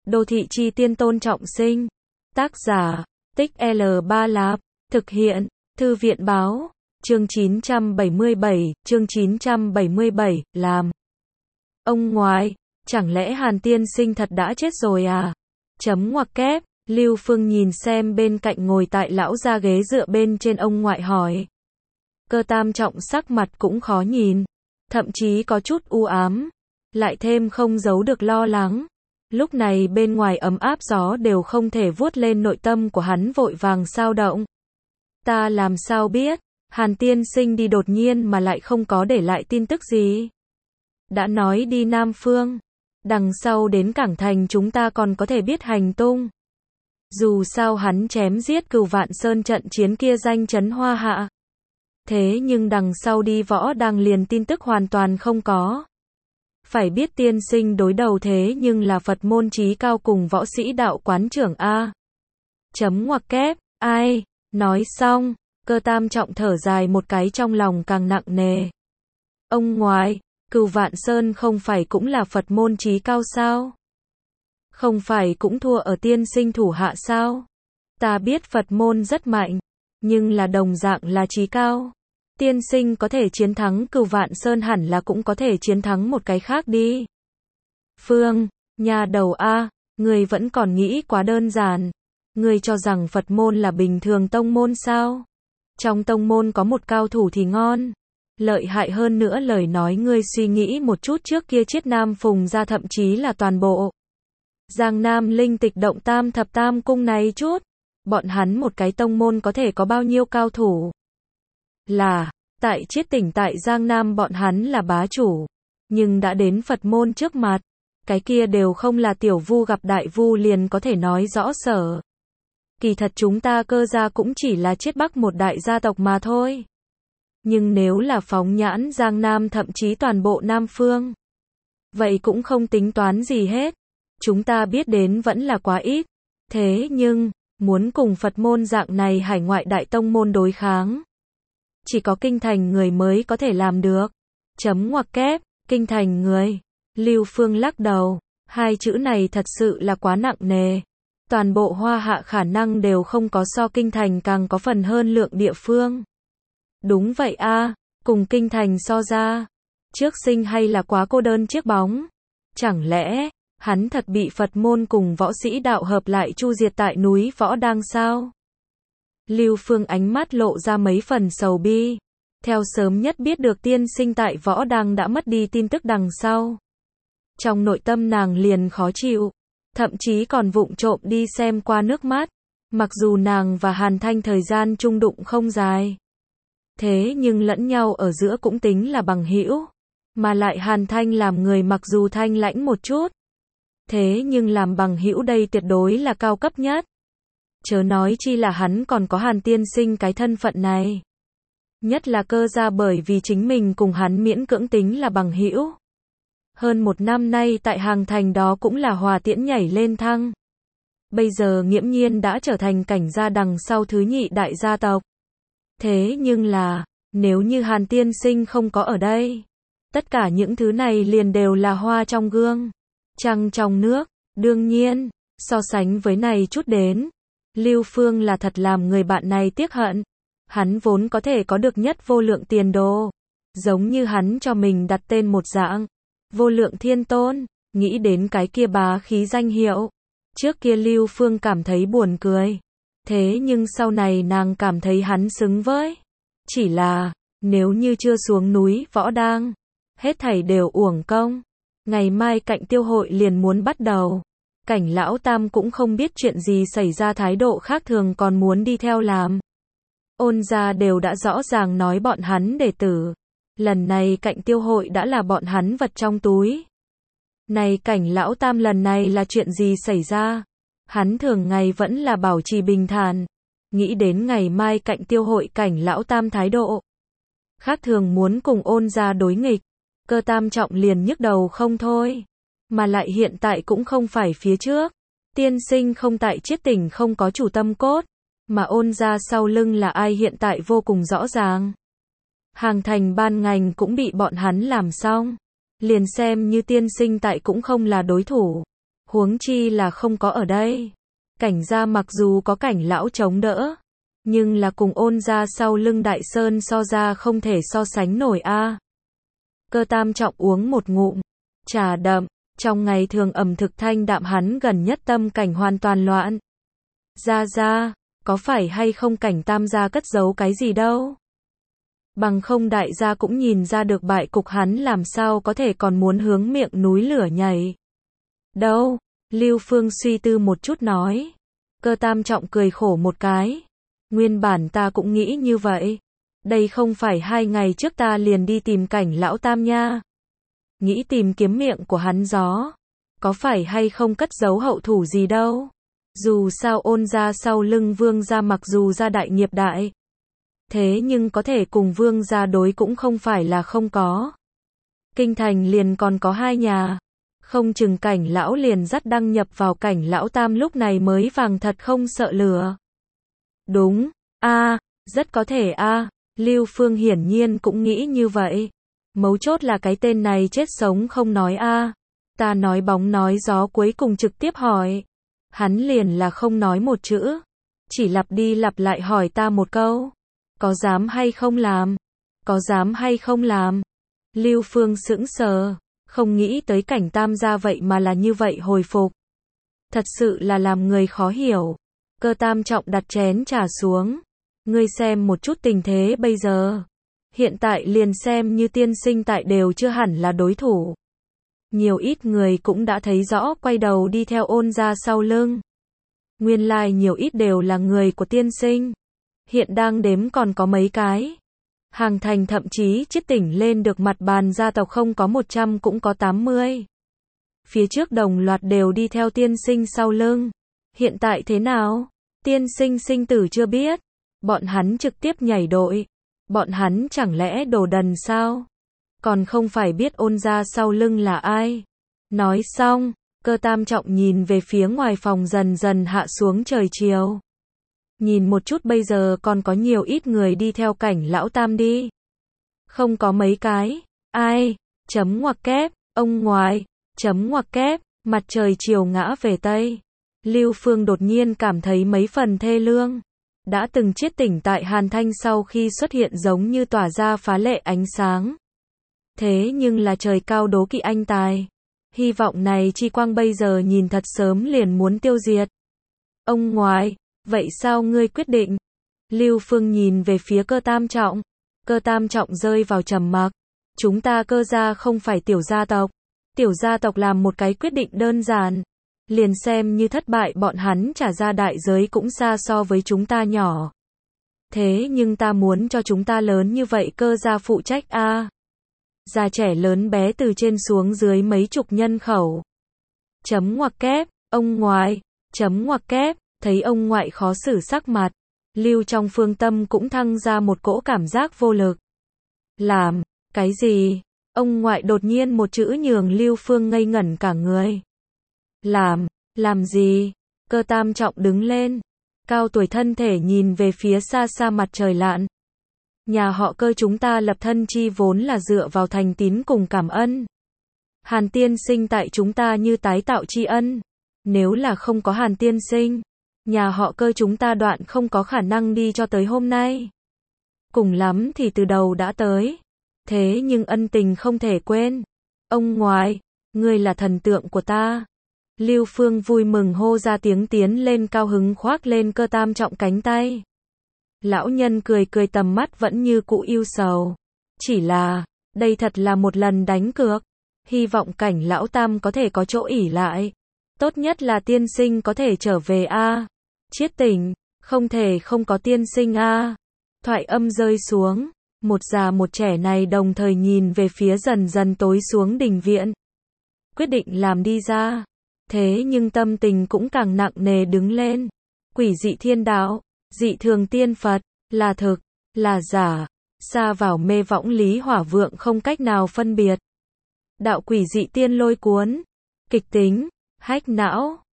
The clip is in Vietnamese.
Đô thị chi tiên Tôn Trọng Sinh. Tác giả, Tích L3 Lạp. Thực hiện, Thư viện báo. Chương 977, làm. Ông ngoại, chẳng lẽ Hàn tiên sinh thật đã chết rồi à? Chấm ngoặc kép, Lưu Phương nhìn xem bên cạnh ngồi tại lão ra ghế dựa bên trên ông ngoại hỏi. Cơ Tam Trọng sắc mặt cũng khó nhìn, thậm chí có chút u ám, lại thêm không giấu được lo lắng. Lúc này bên ngoài ấm áp gió đều không thể vuốt lên nội tâm của hắn vội vàng xao động. Ta làm sao biết, Hàn tiên sinh đi đột nhiên mà lại không có để lại tin tức gì. Đã nói đi Nam Phương, đằng sau đến Cảng Thành chúng ta còn có thể biết hành tung. Dù sao hắn chém giết Cửu Vạn Sơn trận chiến kia danh chấn Hoa Hạ. Thế nhưng đằng sau đi Võ Đăng liền tin tức hoàn toàn không có. Phải biết tiên sinh đối đầu thế nhưng là Phật môn chí cao cùng võ sĩ đạo quán trưởng A. Chấm ngoặc kép, ai, nói xong, Cơ Tam Trọng thở dài một cái trong lòng càng nặng nề. Ông ngoại, Cửu Vạn Sơn không phải cũng là Phật môn chí cao sao? Không phải cũng thua ở tiên sinh thủ hạ sao? Ta biết Phật môn rất mạnh, nhưng là đồng dạng là chí cao. Tiên sinh có thể chiến thắng Cửu Vạn Sơn hẳn là cũng có thể chiến thắng một cái khác đi. Phương, nhà đầu A, người vẫn còn nghĩ quá đơn giản. Người cho rằng Phật môn là bình thường tông môn sao? Trong tông môn có một cao thủ thì ngon. Lợi hại hơn nữa lời nói ngươi suy nghĩ một chút trước kia Chiết Nam Phùng ra thậm chí là toàn bộ. Giang Nam Linh Tịch Động Tam Thập Tam Cung này chút. Bọn hắn một cái tông môn có thể có bao nhiêu cao thủ? Là, tại Chiết tỉnh tại Giang Nam bọn hắn là bá chủ. Nhưng đã đến Phật môn trước mặt. Cái kia đều không là tiểu vu gặp đại vu liền có thể nói rõ sở. Kỳ thật chúng ta Cơ gia cũng chỉ là Chiết Bắc một đại gia tộc mà thôi. Nhưng nếu là phóng nhãn Giang Nam thậm chí toàn bộ Nam Phương, vậy cũng không tính toán gì hết. Chúng ta biết đến vẫn là quá ít. Thế nhưng, muốn cùng Phật môn dạng này hải ngoại đại tông môn đối kháng, chỉ có kinh thành người mới có thể làm được. Chấm ngoặc kép, kinh thành người. Lưu Phương lắc đầu, hai chữ này thật sự là quá nặng nề. Toàn bộ Hoa Hạ khả năng đều không có so kinh thành càng có phần hơn lượng địa phương. Đúng vậy a, cùng kinh thành so ra, trước sinh hay là quá cô đơn chiếc bóng. Chẳng lẽ, hắn thật bị Phật môn cùng võ sĩ đạo hợp lại chu diệt tại núi Võ Đăng sao? Lưu Phương ánh mắt lộ ra mấy phần sầu bi. Theo sớm nhất biết được tiên sinh tại Võ Đăng đã mất đi tin tức đằng sau. Trong nội tâm nàng liền khó chịu. Thậm chí còn vụng trộm đi xem qua nước mắt. Mặc dù nàng và Hàn Thanh thời gian chung đụng không dài. Thế nhưng lẫn nhau ở giữa cũng tính là bằng hữu. Mà lại Hàn Thanh làm người mặc dù thanh lãnh một chút. Thế nhưng làm bằng hữu đây tuyệt đối là cao cấp nhất. Chớ nói chi là hắn còn có Hàn tiên sinh cái thân phận này. Nhất là Cơ gia bởi vì chính mình cùng hắn miễn cưỡng tính là bằng hữu. Hơn một năm nay tại Hàng Thành đó cũng là hòa tiễn nhảy lên thăng. Bây giờ nghiễm nhiên đã trở thành cảnh gia đằng sau thứ nhị đại gia tộc. Thế nhưng là, nếu như Hàn tiên sinh không có ở đây, tất cả những thứ này liền đều là hoa trong gương, trăng trong nước. Đương nhiên, so sánh với này chút đến, Lưu Phương là thật làm người bạn này tiếc hận. Hắn vốn có thể có được nhất vô lượng tiền đồ, giống như hắn cho mình đặt tên một dạng, Vô Lượng Thiên Tôn. Nghĩ đến cái kia bá khí danh hiệu, trước kia Lưu Phương cảm thấy buồn cười. Thế nhưng sau này nàng cảm thấy hắn xứng với. Chỉ là, nếu như chưa xuống núi Võ Đăng, hết thảy đều uổng công. Ngày mai Cạnh Tiêu hội liền muốn bắt đầu. Cảnh lão tam cũng không biết chuyện gì xảy ra thái độ khác thường còn muốn đi theo làm. Ôn gia đều đã rõ ràng nói bọn hắn đệ tử. Lần này Cạnh Tiêu hội đã là bọn hắn vật trong túi. Này Cảnh lão tam lần này là chuyện gì xảy ra? Hắn thường ngày vẫn là bảo trì bình thản. Nghĩ đến ngày mai Cạnh Tiêu hội Cảnh lão tam thái độ khác thường muốn cùng Ôn gia đối nghịch. Cơ Tam Trọng liền nhức đầu không thôi. Mà lại hiện tại cũng không phải phía trước. Tiên sinh không tại Chiết tỉnh không có chủ tâm cốt. Mà Ôn gia sau lưng là ai hiện tại vô cùng rõ ràng. Hàng Thành ban ngành cũng bị bọn hắn làm xong. Liền xem như tiên sinh tại cũng không là đối thủ. Huống chi là không có ở đây. Cảnh gia mặc dù có Cảnh lão chống đỡ, nhưng là cùng Ôn gia sau lưng Đại Sơn so ra không thể so sánh nổi a. Cơ Tam Trọng uống một ngụm trà đậm, trong ngày thường ẩm thực thanh đạm hắn gần nhất tâm cảnh hoàn toàn loạn. Ra, có phải hay không Cảnh Tam gia cất giấu cái gì đâu? Bằng không đại gia cũng nhìn ra được bại cục hắn làm sao có thể còn muốn hướng miệng núi lửa nhảy. Đâu, Lưu Phương suy tư một chút nói. Cơ Tam Trọng cười khổ một cái. Nguyên bản ta cũng nghĩ như vậy. Đây không phải 2 ngày trước ta liền đi tìm Cảnh lão tam nha. Nghĩ tìm kiếm miệng của hắn gió. Có phải hay không cất giấu hậu thủ gì đâu. Dù sao Ôn gia sau lưng Vương gia mặc dù gia đại nghiệp đại. Thế nhưng có thể cùng Vương gia đối cũng không phải là không có. Kinh thành liền còn có 2 nhà. Không chừng Cảnh lão liền dắt đăng nhập vào Cảnh lão tam lúc này mới vàng thật không sợ lửa. Đúng, rất có thể Lưu Phương hiển nhiên cũng nghĩ như vậy. Mấu chốt là cái tên này chết sống không nói Ta nói bóng nói gió cuối cùng trực tiếp hỏi. Hắn liền là không nói một chữ. Chỉ lặp đi lặp lại hỏi ta một câu. Có dám hay không làm? Có dám hay không làm? Lưu Phương sững sờ. Không nghĩ tới Cảnh Tam gia vậy mà là như vậy hồi phục. Thật sự là làm người khó hiểu. Cơ Tam Trọng đặt chén trà xuống. Ngươi xem một chút tình thế bây giờ. Hiện tại liền xem như tiên sinh tại đều chưa hẳn là đối thủ. Nhiều ít người cũng đã thấy rõ quay đầu đi theo Ôn gia sau lưng. Nguyên lai nhiều ít đều là người của tiên sinh. Hiện đang đếm còn có mấy cái. Hàng thành thậm chí chiết tỉnh lên được mặt bàn gia tộc không có 100 cũng có 80. Phía trước đồng loạt đều đi theo tiên sinh sau lưng. Hiện tại thế nào? Tiên sinh sinh tử chưa biết. Bọn hắn trực tiếp nhảy đội. Bọn hắn chẳng lẽ đồ đần sao? Còn không phải biết Ôn gia sau lưng là ai? Nói xong, Cơ Tam Trọng nhìn về phía ngoài phòng dần dần hạ xuống trời chiều. Nhìn một chút bây giờ còn có nhiều ít người đi theo Cảnh lão tam đi. Không có mấy cái. Ai? Chấm ngoặc kép. Ông ngoại. Chấm ngoặc kép. Mặt trời chiều ngã về Tây. Lưu Phương đột nhiên cảm thấy mấy phần thê lương. Đã từng chiết tỉnh tại Hàn Thanh sau khi xuất hiện giống như tỏa ra phá lệ ánh sáng. Thế nhưng là trời cao đố kỵ anh tài. Hy vọng này chi quang bây giờ nhìn thật sớm liền muốn tiêu diệt. Ông ngoại, vậy sao ngươi quyết định? Lưu Phương nhìn về phía Cơ Tam Trọng. Cơ Tam Trọng rơi vào trầm mặc. Chúng ta Cơ gia không phải tiểu gia tộc. Tiểu gia tộc làm một cái quyết định đơn giản. Liền xem như thất bại bọn hắn trả ra đại giới cũng xa so với chúng ta nhỏ. Thế nhưng ta muốn cho chúng ta lớn như vậy Cơ gia phụ trách già trẻ lớn bé từ trên xuống dưới mấy chục nhân khẩu. Chấm ngoặc kép, ông ngoại, chấm ngoặc kép, thấy ông ngoại khó xử sắc mặt. Lưu trong phương tâm cũng thăng ra một cỗ cảm giác vô lực. Làm, cái gì? Ông ngoại đột nhiên một chữ nhường Lưu Phương ngây ngẩn cả người. Làm gì? Cơ Tam Trọng đứng lên. Cao tuổi thân thể nhìn về phía xa xa mặt trời lặn. Nhà họ Cơ chúng ta lập thân chi vốn là dựa vào thành tín cùng cảm ơn. Hàn tiên sinh tại chúng ta như tái tạo tri ân. Nếu là không có Hàn tiên sinh, nhà họ Cơ chúng ta đoạn không có khả năng đi cho tới hôm nay. Cùng lắm thì từ đầu đã tới. Thế nhưng ân tình không thể quên. Ông ngoại, ngươi là thần tượng của ta. Lưu Phương vui mừng hô ra tiếng tiến lên cao hứng khoác lên Cơ Tam Trọng cánh tay. Lão nhân cười cười tầm mắt vẫn như cũ ưu sầu. Chỉ là, đây thật là một lần đánh cược. Hy vọng Cảnh lão tam có thể có chỗ ỷ lại. Tốt nhất là tiên sinh có thể trở về Chiết tỉnh, không thể không có tiên sinh Thoại âm rơi xuống. Một già một trẻ này đồng thời nhìn về phía dần dần tối xuống đình viện. Quyết định làm đi ra. Thế nhưng tâm tình cũng càng nặng nề đứng lên. Quỷ dị thiên đạo, dị thường tiên Phật, là thực, là giả, xa vào mê võng lý hỏa vượng không cách nào phân biệt. Đạo quỷ dị tiên lôi cuốn, kịch tính, hách não.